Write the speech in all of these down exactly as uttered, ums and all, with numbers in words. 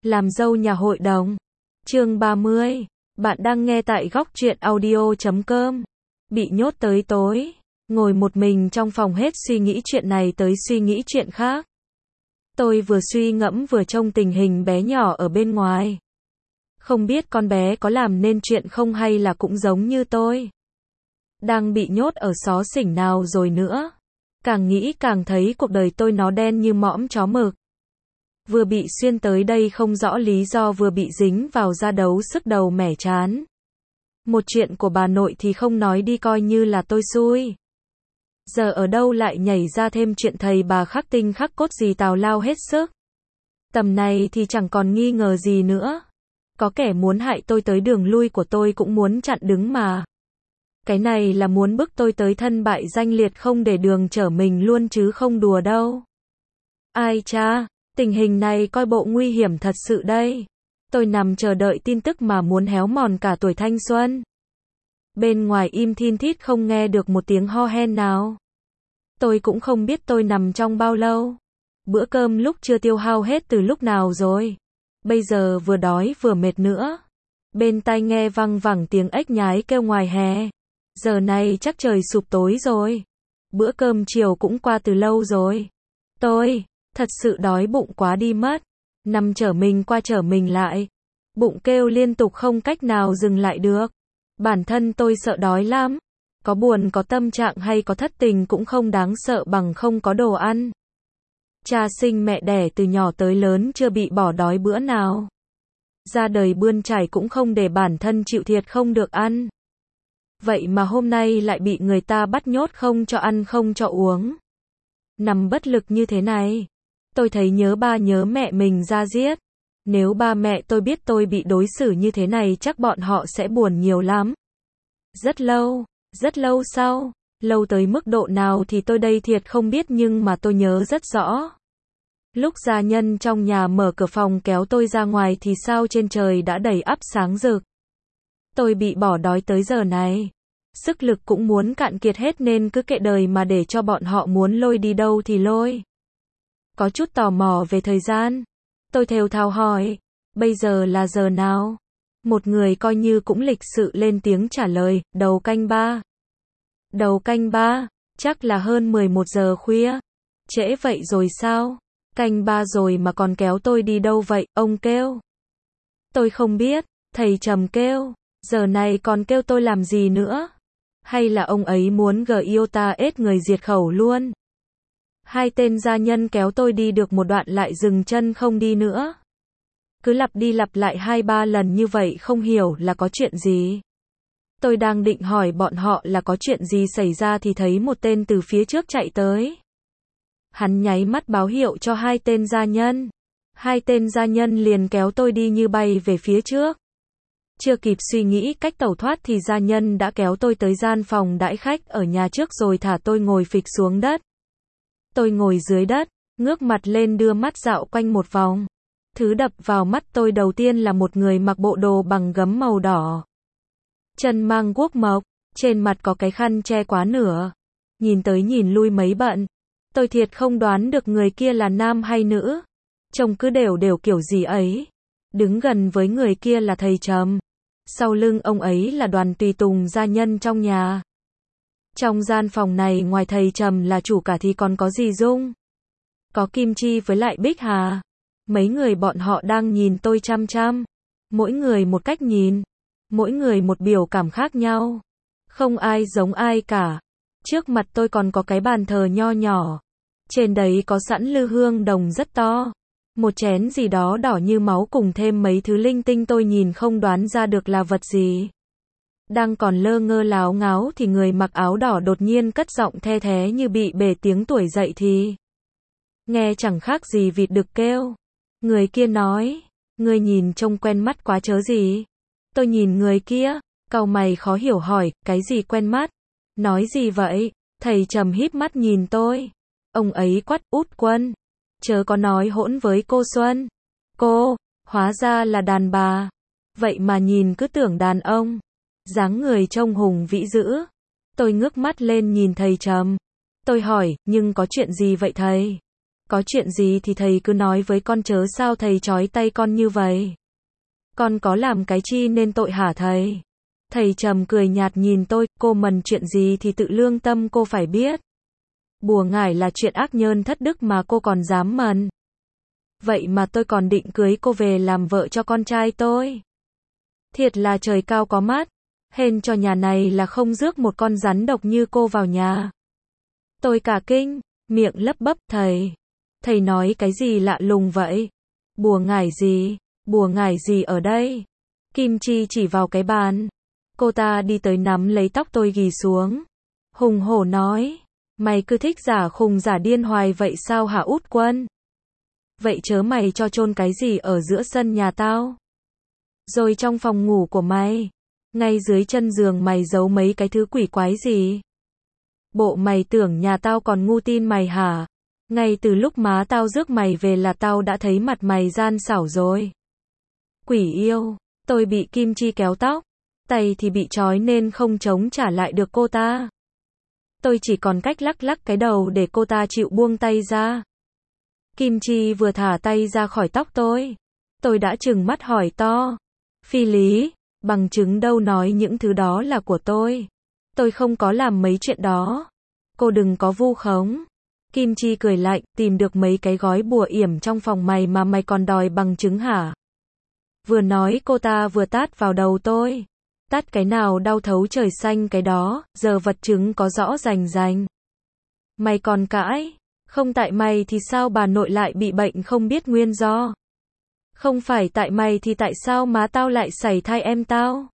Làm dâu nhà hội đồng. Chương ba mươi. Bạn đang nghe tại góc truyện audio chấm com. Bị nhốt tới tối. Ngồi một mình trong phòng hết suy nghĩ chuyện này tới suy nghĩ chuyện khác. Tôi vừa suy ngẫm vừa trông tình hình bé nhỏ ở bên ngoài. Không biết con bé có làm nên chuyện không hay là cũng giống như tôi. Đang bị nhốt ở xó xỉnh nào rồi nữa. Càng nghĩ càng thấy cuộc đời tôi nó đen như mõm chó mực. Vừa bị xuyên tới đây không rõ lý do vừa bị dính vào ra đấu sức đầu mẻ chán. Một chuyện của bà nội thì không nói đi coi như là tôi xui. Giờ ở đâu lại nhảy ra thêm chuyện thầy bà khắc tinh khắc cốt gì tào lao hết sức. Tầm này thì chẳng còn nghi ngờ gì nữa. Có kẻ muốn hại tôi tới đường lui của tôi cũng muốn chặn đứng mà. Cái này là muốn bức tôi tới thân bại danh liệt không để đường trở mình luôn chứ không đùa đâu. Ai cha, tình hình này coi bộ nguy hiểm thật sự đây. Tôi nằm chờ đợi tin tức mà muốn héo mòn cả tuổi thanh xuân. Bên ngoài im thin thít không nghe được một tiếng ho hen nào. Tôi cũng không biết tôi nằm trong bao lâu. Bữa cơm lúc chưa tiêu hao hết từ lúc nào rồi. Bây giờ vừa đói vừa mệt nữa. Bên tai nghe văng vẳng tiếng ếch nhái kêu ngoài hè. Giờ này chắc trời sụp tối rồi. Bữa cơm chiều cũng qua từ lâu rồi. Tôi, thật sự đói bụng quá đi mất. Nằm trở mình qua trở mình lại. Bụng kêu liên tục không cách nào dừng lại được. Bản thân tôi sợ đói lắm. Có buồn có tâm trạng hay có thất tình cũng không đáng sợ bằng không có đồ ăn. Cha sinh mẹ đẻ từ nhỏ tới lớn chưa bị bỏ đói bữa nào. Ra đời bươn trải cũng không để bản thân chịu thiệt không được ăn. Vậy mà hôm nay lại bị người ta bắt nhốt không cho ăn không cho uống. Nằm bất lực như thế này. Tôi thấy nhớ ba nhớ mẹ mình ra giết. Nếu ba mẹ tôi biết tôi bị đối xử như thế này chắc bọn họ sẽ buồn nhiều lắm. Rất lâu, rất lâu sau, lâu tới mức độ nào thì tôi đây thiệt không biết nhưng mà tôi nhớ rất rõ. Lúc gia nhân trong nhà mở cửa phòng kéo tôi ra ngoài thì sao trên trời đã đầy ắp sáng rực. Tôi bị bỏ đói tới giờ này. Sức lực cũng muốn cạn kiệt hết nên cứ kệ đời mà để cho bọn họ muốn lôi đi đâu thì lôi. Có chút tò mò về thời gian. Tôi thều thào hỏi, bây giờ là giờ nào? Một người coi như cũng lịch sự lên tiếng trả lời, đầu canh ba. Đầu canh ba, chắc là hơn mười một giờ khuya. Trễ vậy rồi sao? Canh ba rồi mà còn kéo tôi đi đâu vậy, ông kêu. Tôi không biết, thầy trầm kêu, giờ này còn kêu tôi làm gì nữa? Hay là ông ấy muốn gờ yêu ta ết người diệt khẩu luôn? Hai tên gia nhân kéo tôi đi được một đoạn lại dừng chân không đi nữa. Cứ lặp đi lặp lại hai ba lần như vậy không hiểu là có chuyện gì. Tôi đang định hỏi bọn họ là có chuyện gì xảy ra thì thấy một tên từ phía trước chạy tới. Hắn nháy mắt báo hiệu cho hai tên gia nhân. Hai tên gia nhân liền kéo tôi đi như bay về phía trước. Chưa kịp suy nghĩ cách tẩu thoát thì gia nhân đã kéo tôi tới gian phòng đãi khách ở nhà trước rồi thả tôi ngồi phịch xuống đất. Tôi ngồi dưới đất, ngước mặt lên đưa mắt dạo quanh một vòng. Thứ đập vào mắt tôi đầu tiên là một người mặc bộ đồ bằng gấm màu đỏ. Chân mang guốc mộc, trên mặt có cái khăn che quá nửa. Nhìn tới nhìn lui mấy bận. Tôi thiệt không đoán được người kia là nam hay nữ. Trông cứ đều đều kiểu gì ấy. Đứng gần với người kia là thầy Trầm. Sau lưng ông ấy là đoàn tùy tùng gia nhân trong nhà. Trong gian phòng này ngoài thầy Trầm là chủ cả thì còn có dì Dung. Có Kim Chi với lại Bích Hà. Mấy người bọn họ đang nhìn tôi chăm chăm. Mỗi người một cách nhìn. Mỗi người một biểu cảm khác nhau. Không ai giống ai cả. Trước mặt tôi còn có cái bàn thờ nho nhỏ. Trên đấy có sẵn lư hương đồng rất to. Một chén gì đó đỏ như máu cùng thêm mấy thứ linh tinh tôi nhìn không đoán ra được là vật gì. Đang còn lơ ngơ láo ngáo thì người mặc áo đỏ đột nhiên cất giọng the thé như bị bể tiếng tuổi dậy thì. Nghe chẳng khác gì vịt đực kêu. Người kia nói, ngươi nhìn trông quen mắt quá chớ gì. Tôi nhìn người kia, cau mày khó hiểu hỏi, cái gì quen mắt? Nói gì vậy? Thầy Trầm híp mắt nhìn tôi. Ông ấy quát, Út Quân. Chớ có nói hỗn với cô Xuân. Cô, hóa ra là đàn bà. Vậy mà nhìn cứ tưởng đàn ông. Dáng người trông hùng vĩ dữ. Tôi ngước mắt lên nhìn thầy Trầm. Tôi hỏi, nhưng có chuyện gì vậy thầy? Có chuyện gì thì thầy cứ nói với con chớ sao thầy trói tay con như vậy. Con có làm cái chi nên tội hả thầy? Thầy trầm cười nhạt nhìn tôi, cô mần chuyện gì thì tự lương tâm cô phải biết. Bùa ngải là chuyện ác nhơn thất đức mà cô còn dám mần. Vậy mà tôi còn định cưới cô về làm vợ cho con trai tôi. Thiệt là trời cao có mắt. Hên cho nhà này là không rước một con rắn độc như cô vào nhà. Tôi cả kinh, miệng lấp bấp, thầy. Thầy nói cái gì lạ lùng vậy? Bùa ngải gì? Bùa ngải gì ở đây? Kim Chi chỉ vào cái bàn. Cô ta đi tới nắm lấy tóc tôi ghì xuống. Hùng hổ nói. Mày cứ thích giả khùng giả điên hoài vậy sao hả Út Quân? Vậy chớ mày cho chôn cái gì ở giữa sân nhà tao? Rồi trong phòng ngủ của mày, ngay dưới chân giường mày giấu mấy cái thứ quỷ quái gì? Bộ mày tưởng nhà tao còn ngu tin mày hả? Ngay từ lúc má tao rước mày về là tao đã thấy mặt mày gian xảo rồi. Quỷ yêu, tôi bị Kim Chi kéo tóc, tay thì bị trói nên không chống trả lại được cô ta. Tôi chỉ còn cách lắc lắc cái đầu để cô ta chịu buông tay ra. Kim Chi vừa thả tay ra khỏi tóc tôi. Tôi đã trừng mắt hỏi to. Phi lý, bằng chứng đâu nói những thứ đó là của tôi. Tôi không có làm mấy chuyện đó. Cô đừng có vu khống. Kim Chi cười lạnh, tìm được mấy cái gói bùa yểm trong phòng mày mà mày còn đòi bằng chứng hả? Vừa nói cô ta vừa tát vào đầu tôi. Tát cái nào đau thấu trời xanh cái đó, giờ vật chứng có rõ rành rành. Mày còn cãi? Không tại mày thì sao bà nội lại bị bệnh không biết nguyên do? Không phải tại mày thì tại sao má tao lại sảy thai em tao?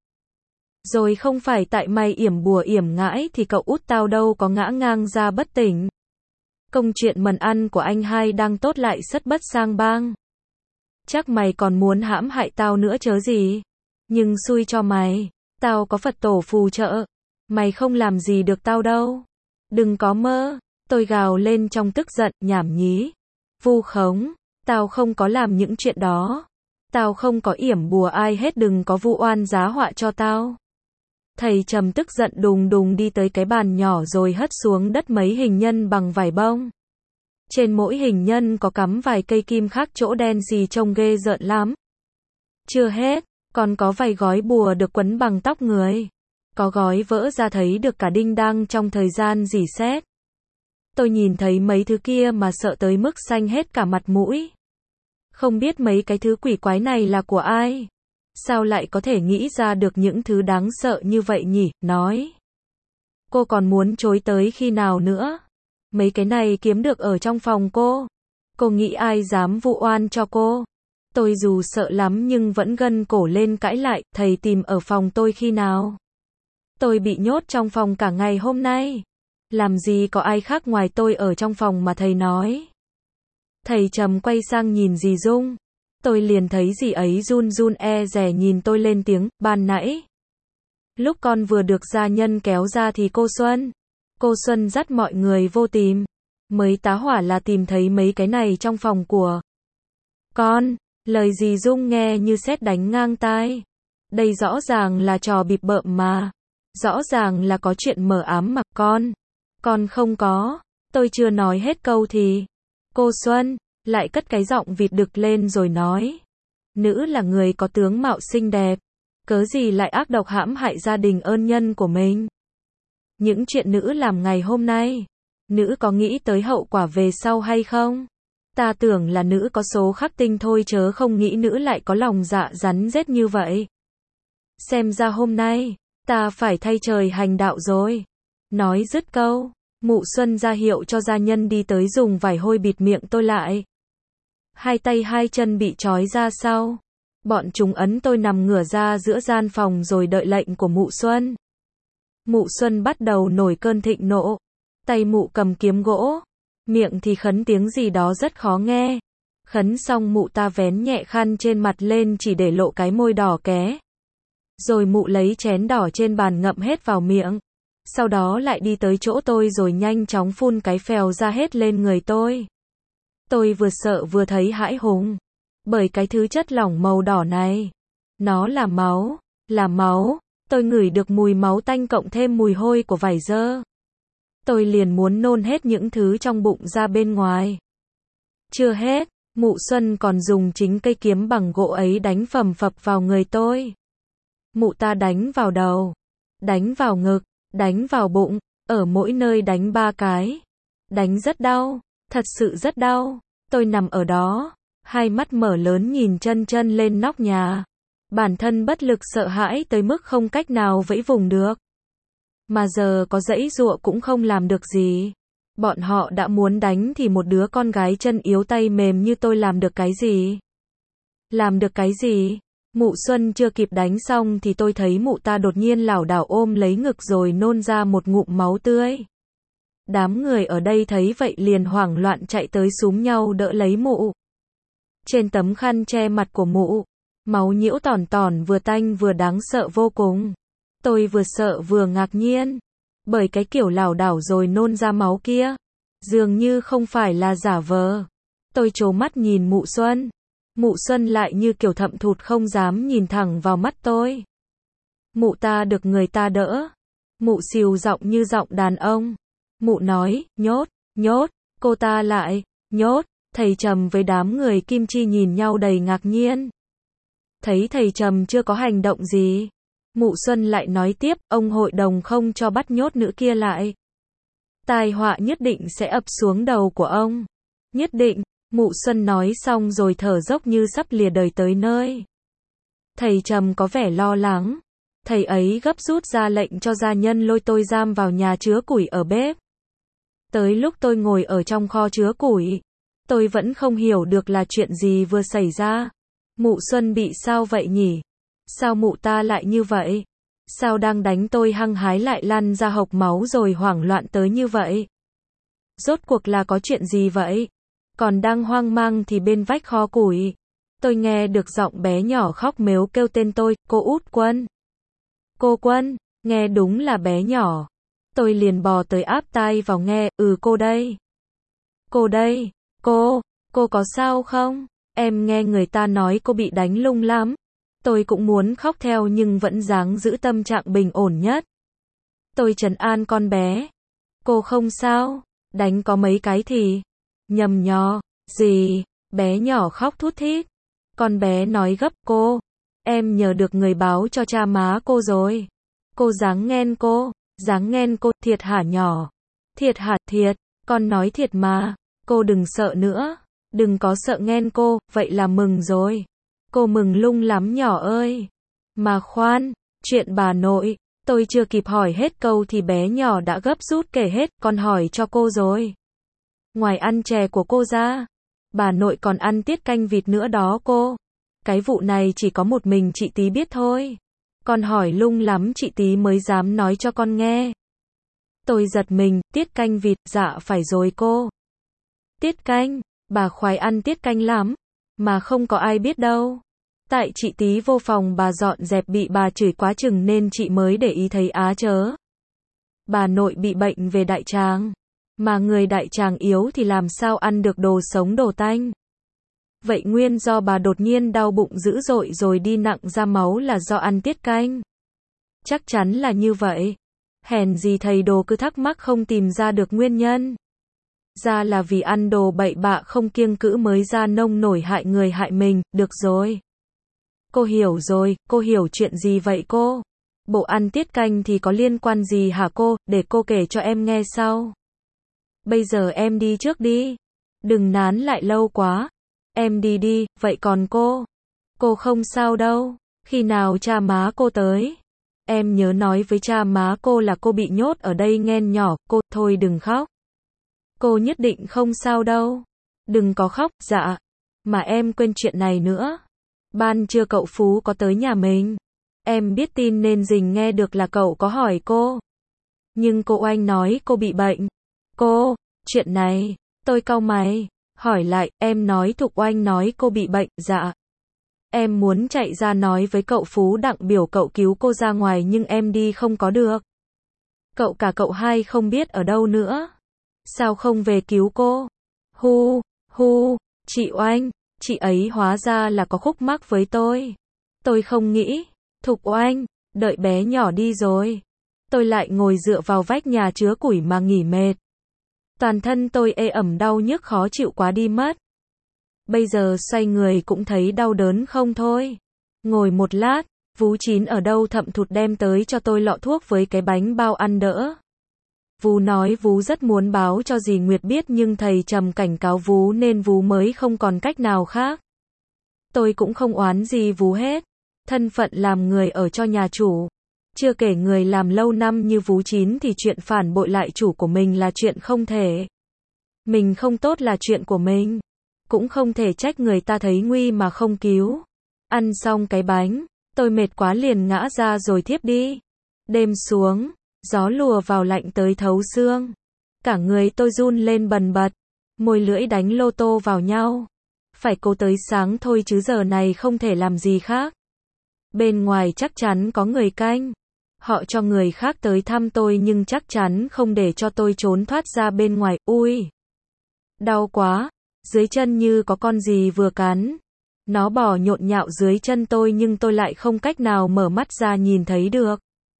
Rồi không phải tại mày yểm bùa yểm ngãi thì cậu Út tao đâu có ngã ngang ra bất tỉnh. Công chuyện mần ăn của anh hai đang tốt lại sất bất sang bang. Chắc mày còn muốn hãm hại tao nữa chớ gì. Nhưng xui cho mày, tao có Phật tổ phù trợ. Mày không làm gì được tao đâu. Đừng có mơ. Tôi gào lên trong tức giận, nhảm nhí. Vu khống, tao không có làm những chuyện đó. Tao không có yểm bùa ai hết, đừng có vu oan giá họa cho tao. Thầy trầm tức giận đùng đùng đi tới cái bàn nhỏ rồi hất xuống đất mấy hình nhân bằng vải bông. Trên mỗi hình nhân có cắm vài cây kim khác chỗ đen xì trông ghê rợn lắm. Chưa hết, còn có vài gói bùa được quấn bằng tóc người. Có gói vỡ ra thấy được cả đinh đăng trong thời gian rỉ sét. Tôi nhìn thấy mấy thứ kia mà sợ tới mức xanh hết cả mặt mũi. Không biết mấy cái thứ quỷ quái này là của ai? Sao lại có thể nghĩ ra được những thứ đáng sợ như vậy nhỉ? Nói. Cô còn muốn chối tới khi nào nữa? Mấy cái này kiếm được ở trong phòng cô. Cô nghĩ ai dám vu oan cho cô? Tôi dù sợ lắm nhưng vẫn gân cổ lên cãi lại. Thầy tìm ở phòng tôi khi nào? Tôi bị nhốt trong phòng cả ngày hôm nay. Làm gì có ai khác ngoài tôi ở trong phòng mà thầy nói. Thầy trầm quay sang nhìn dì Dung. Tôi liền thấy dì ấy run run e dè nhìn tôi lên tiếng, ban nãy. Lúc con vừa được gia nhân kéo ra thì cô Xuân. Cô Xuân dắt mọi người vô tìm. Mới tá hỏa là tìm thấy mấy cái này trong phòng của con. Lời dì Dung nghe như sét đánh ngang tai. Đây rõ ràng là trò bịp bợm mà. Rõ ràng là có chuyện mờ ám mà con. Con không có. Tôi chưa nói hết câu thì cô Xuân lại cất cái giọng vịt đực lên rồi nói. Nữ là người có tướng mạo xinh đẹp. Cớ gì lại ác độc hãm hại gia đình ơn nhân của mình. Những chuyện nữ làm ngày hôm nay. Nữ có nghĩ tới hậu quả về sau hay không? Ta tưởng là nữ có số khắc tinh thôi chớ không nghĩ nữ lại có lòng dạ rắn rết như vậy. Xem ra hôm nay, ta phải thay trời hành đạo rồi. Nói dứt câu, Mụ Xuân ra hiệu cho gia nhân đi tới dùng vải hôi bịt miệng tôi lại. Hai tay hai chân bị trói ra sau. Bọn chúng ấn tôi nằm ngửa ra giữa gian phòng rồi đợi lệnh của Mụ Xuân. Mụ Xuân bắt đầu nổi cơn thịnh nộ. Tay mụ cầm kiếm gỗ. Miệng thì khấn tiếng gì đó rất khó nghe. Khấn xong mụ ta vén nhẹ khăn trên mặt lên chỉ để lộ cái môi đỏ ké. Rồi mụ lấy chén đỏ trên bàn ngậm hết vào miệng. Sau đó lại đi tới chỗ tôi rồi nhanh chóng phun cái phèo ra hết lên người tôi. Tôi vừa sợ vừa thấy hãi hùng. Bởi cái thứ chất lỏng màu đỏ này. Nó là máu. Là máu. Tôi ngửi được mùi máu tanh cộng thêm mùi hôi của vải dơ. Tôi liền muốn nôn hết những thứ trong bụng ra bên ngoài. Chưa hết, mụ Xuân còn dùng chính cây kiếm bằng gỗ ấy đánh phầm phập vào người tôi. Mụ ta đánh vào đầu, đánh vào ngực, đánh vào bụng, ở mỗi nơi đánh ba cái. Đánh rất đau, thật sự rất đau. Tôi nằm ở đó, hai mắt mở lớn nhìn chân chân lên nóc nhà. Bản thân bất lực sợ hãi tới mức không cách nào vẫy vùng được. Mà giờ có giãy giụa cũng không làm được gì. Bọn họ đã muốn đánh thì một đứa con gái chân yếu tay mềm như tôi làm được cái gì? Làm được cái gì? Mụ Xuân chưa kịp đánh xong thì tôi thấy mụ ta đột nhiên lảo đảo ôm lấy ngực rồi nôn ra một ngụm máu tươi. Đám người ở đây thấy vậy liền hoảng loạn chạy tới xúm nhau đỡ lấy mụ. Trên tấm khăn che mặt của mụ, máu nhiễu tòn tòn vừa tanh vừa đáng sợ vô cùng. Tôi vừa sợ vừa ngạc nhiên, bởi cái kiểu lảo đảo rồi nôn ra máu kia, dường như không phải là giả vờ. Tôi trố mắt nhìn mụ Xuân. Mụ Xuân lại như kiểu thậm thụt không dám nhìn thẳng vào mắt tôi. Mụ ta được người ta đỡ. Mụ xìu giọng như giọng đàn ông. Mụ nói, nhốt, nhốt, cô ta lại, nhốt. Thầy Trầm với đám người Kim Chi nhìn nhau đầy ngạc nhiên. Thấy thầy Trầm chưa có hành động gì, mụ Xuân lại nói tiếp, ông hội đồng không cho bắt nhốt nữ kia lại. Tai họa nhất định sẽ ập xuống đầu của ông. Nhất định, mụ Xuân nói xong rồi thở dốc như sắp lìa đời tới nơi. Thầy Trầm có vẻ lo lắng. Thầy ấy gấp rút ra lệnh cho gia nhân lôi tôi giam vào nhà chứa củi ở bếp. Tới lúc tôi ngồi ở trong kho chứa củi, tôi vẫn không hiểu được là chuyện gì vừa xảy ra. Mụ Xuân bị sao vậy nhỉ? Sao mụ ta lại như vậy? Sao đang đánh tôi hăng hái lại lăn ra hộc máu rồi hoảng loạn tới như vậy? Rốt cuộc là có chuyện gì vậy? Còn đang hoang mang thì bên vách kho củi, tôi nghe được giọng bé nhỏ khóc mếu kêu tên tôi, cô Út Quân. Cô Quân, nghe đúng là bé nhỏ. Tôi liền bò tới áp tai vào nghe, ừ cô đây. Cô đây, cô, cô có sao không? Em nghe người ta nói cô bị đánh lung lắm. Tôi cũng muốn khóc theo nhưng vẫn dáng giữ tâm trạng bình ổn nhất. Tôi trấn an con bé. Cô không sao, đánh có mấy cái thì nhầm nhò, gì, bé nhỏ khóc thút thít. Con bé nói gấp cô, em nhờ được người báo cho cha má cô rồi. Cô dáng ghen cô, dáng ghen cô, thiệt hả nhỏ? Thiệt hả, thiệt, con nói thiệt mà, cô đừng sợ nữa, đừng có sợ ghen cô, vậy là mừng rồi. Cô mừng lung lắm nhỏ ơi. Mà khoan, chuyện bà nội, tôi chưa kịp hỏi hết câu thì bé nhỏ đã gấp rút kể hết, con hỏi cho cô rồi. Ngoài ăn chè của cô ra, bà nội còn ăn tiết canh vịt nữa đó cô. Cái vụ này chỉ có một mình chị Tí biết thôi. Con hỏi lung lắm chị Tí mới dám nói cho con nghe. Tôi giật mình, tiết canh vịt, dạ phải rồi cô. Tiết canh, bà khoái ăn tiết canh lắm, mà không có ai biết đâu. Tại chị Tí vô phòng bà dọn dẹp bị bà chửi quá chừng nên chị mới để ý thấy á chớ. Bà nội bị bệnh về đại tràng, mà người đại tràng yếu thì làm sao ăn được đồ sống đồ tanh. Vậy nguyên do bà đột nhiên đau bụng dữ dội rồi đi nặng ra máu là do ăn tiết canh. Chắc chắn là như vậy. Hèn gì thầy đồ cứ thắc mắc không tìm ra được nguyên nhân. Ra là vì ăn đồ bậy bạ không kiêng cữ mới ra nông nổi hại người hại mình, được rồi. Cô hiểu rồi, cô hiểu chuyện gì vậy cô? Bộ ăn tiết canh thì có liên quan gì hả cô, để cô kể cho em nghe sau. Bây giờ em đi trước đi. Đừng nán lại lâu quá. Em đi đi, vậy còn cô? Cô không sao đâu. Khi nào cha má cô tới? Em nhớ nói với cha má cô là cô bị nhốt ở đây nghen nhỏ, cô, thôi đừng khóc. Cô nhất định không sao đâu. Đừng có khóc, dạ. Mà em quên chuyện này nữa. Ban trưa cậu Phú có tới nhà mình. Em biết tin nên rình nghe được là cậu có hỏi cô. Nhưng cô Oanh nói cô bị bệnh. Cô, chuyện này, tôi cau mày. Hỏi lại, em nói Thục Oanh nói cô bị bệnh, dạ. Em muốn chạy ra nói với cậu Phú Đặng biểu cậu cứu cô ra ngoài nhưng em đi không có được. Cậu cả cậu hai không biết ở đâu nữa. Sao không về cứu cô? Hu, hu, chị Oanh, chị ấy hóa ra là có khúc mắc với tôi. Tôi không nghĩ. Thục Oanh, đợi bé nhỏ đi rồi. Tôi lại ngồi dựa vào vách nhà chứa củi mà nghỉ mệt. Toàn thân tôi ê ẩm đau nhức khó chịu quá đi mất. Bây giờ xoay người cũng thấy đau đớn không thôi. Ngồi một lát, Vú Chín ở đâu thậm thụt đem tới cho tôi lọ thuốc với cái bánh bao ăn đỡ. Vú nói Vú rất muốn báo cho dì Nguyệt biết nhưng thầy Trầm cảnh cáo Vú nên Vú mới không còn cách nào khác. Tôi cũng không oán gì Vú hết. Thân phận làm người ở cho nhà chủ. Chưa kể người làm lâu năm như Vú Chín thì chuyện phản bội lại chủ của mình là chuyện không thể. Mình không tốt là chuyện của mình. Cũng không thể trách người ta thấy nguy mà không cứu. Ăn xong cái bánh, tôi mệt quá liền ngã ra rồi thiếp đi. Đêm xuống, gió lùa vào lạnh tới thấu xương. Cả người tôi run lên bần bật, môi lưỡi đánh lô tô vào nhau. Phải cố tới sáng thôi chứ giờ này không thể làm gì khác. Bên ngoài chắc chắn có người canh. Họ cho người khác tới thăm tôi nhưng chắc chắn không để cho tôi trốn thoát ra bên ngoài. Ui! Đau quá! Dưới chân như có con gì vừa cắn. Nó bò nhộn nhạo dưới chân tôi nhưng tôi lại không cách nào mở mắt ra nhìn thấy được.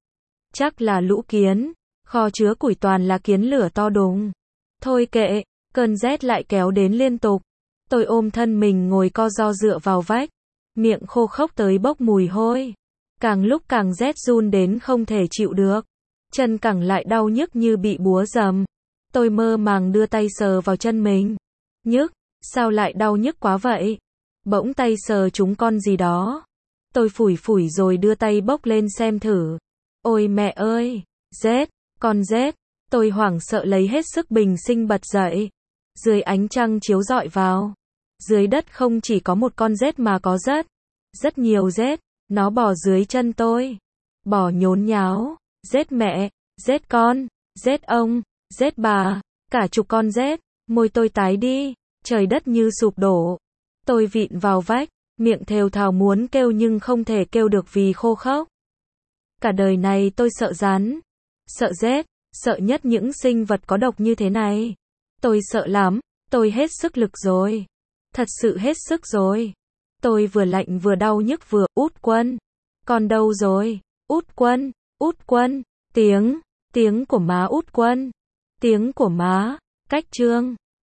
Chắc là lũ kiến. Kho chứa củi toàn là kiến lửa to đùng. Thôi kệ, cơn rét lại kéo đến liên tục. Tôi ôm thân mình ngồi co ro dựa vào vách. Miệng khô khốc tới bốc mùi hôi. Càng lúc càng rét run đến không thể chịu được. Chân cẳng lại đau nhức như bị búa rầm. Tôi mơ màng đưa tay sờ vào chân mình. Nhức, sao lại đau nhức quá vậy? Bỗng tay sờ trúng con gì đó. Tôi phủi phủi rồi đưa tay bốc lên xem thử. Ôi mẹ ơi, rết, con rết. Tôi hoảng sợ lấy hết sức bình sinh bật dậy. Dưới ánh trăng chiếu rọi vào. Dưới đất không chỉ có một con rết mà có rất, rất nhiều rết. Nó bò dưới chân tôi. Bò nhốn nháo. Rết mẹ, rết con, rết ông, rết bà. Cả chục con rết. Môi tôi tái đi. Trời đất như sụp đổ. Tôi vịn vào vách. Miệng thều thào muốn kêu nhưng không thể kêu được vì khô khốc. Cả đời này tôi sợ rắn. Sợ rết. Sợ nhất những sinh vật có độc như thế này. Tôi sợ lắm. Tôi hết sức lực rồi. Thật sự hết sức rồi. Tôi vừa lạnh vừa đau nhức vừa. Út Quân. Con đâu rồi? Út Quân. Út Quân. Tiếng. Tiếng của má Út Quân. Tiếng của má. Cách Trương.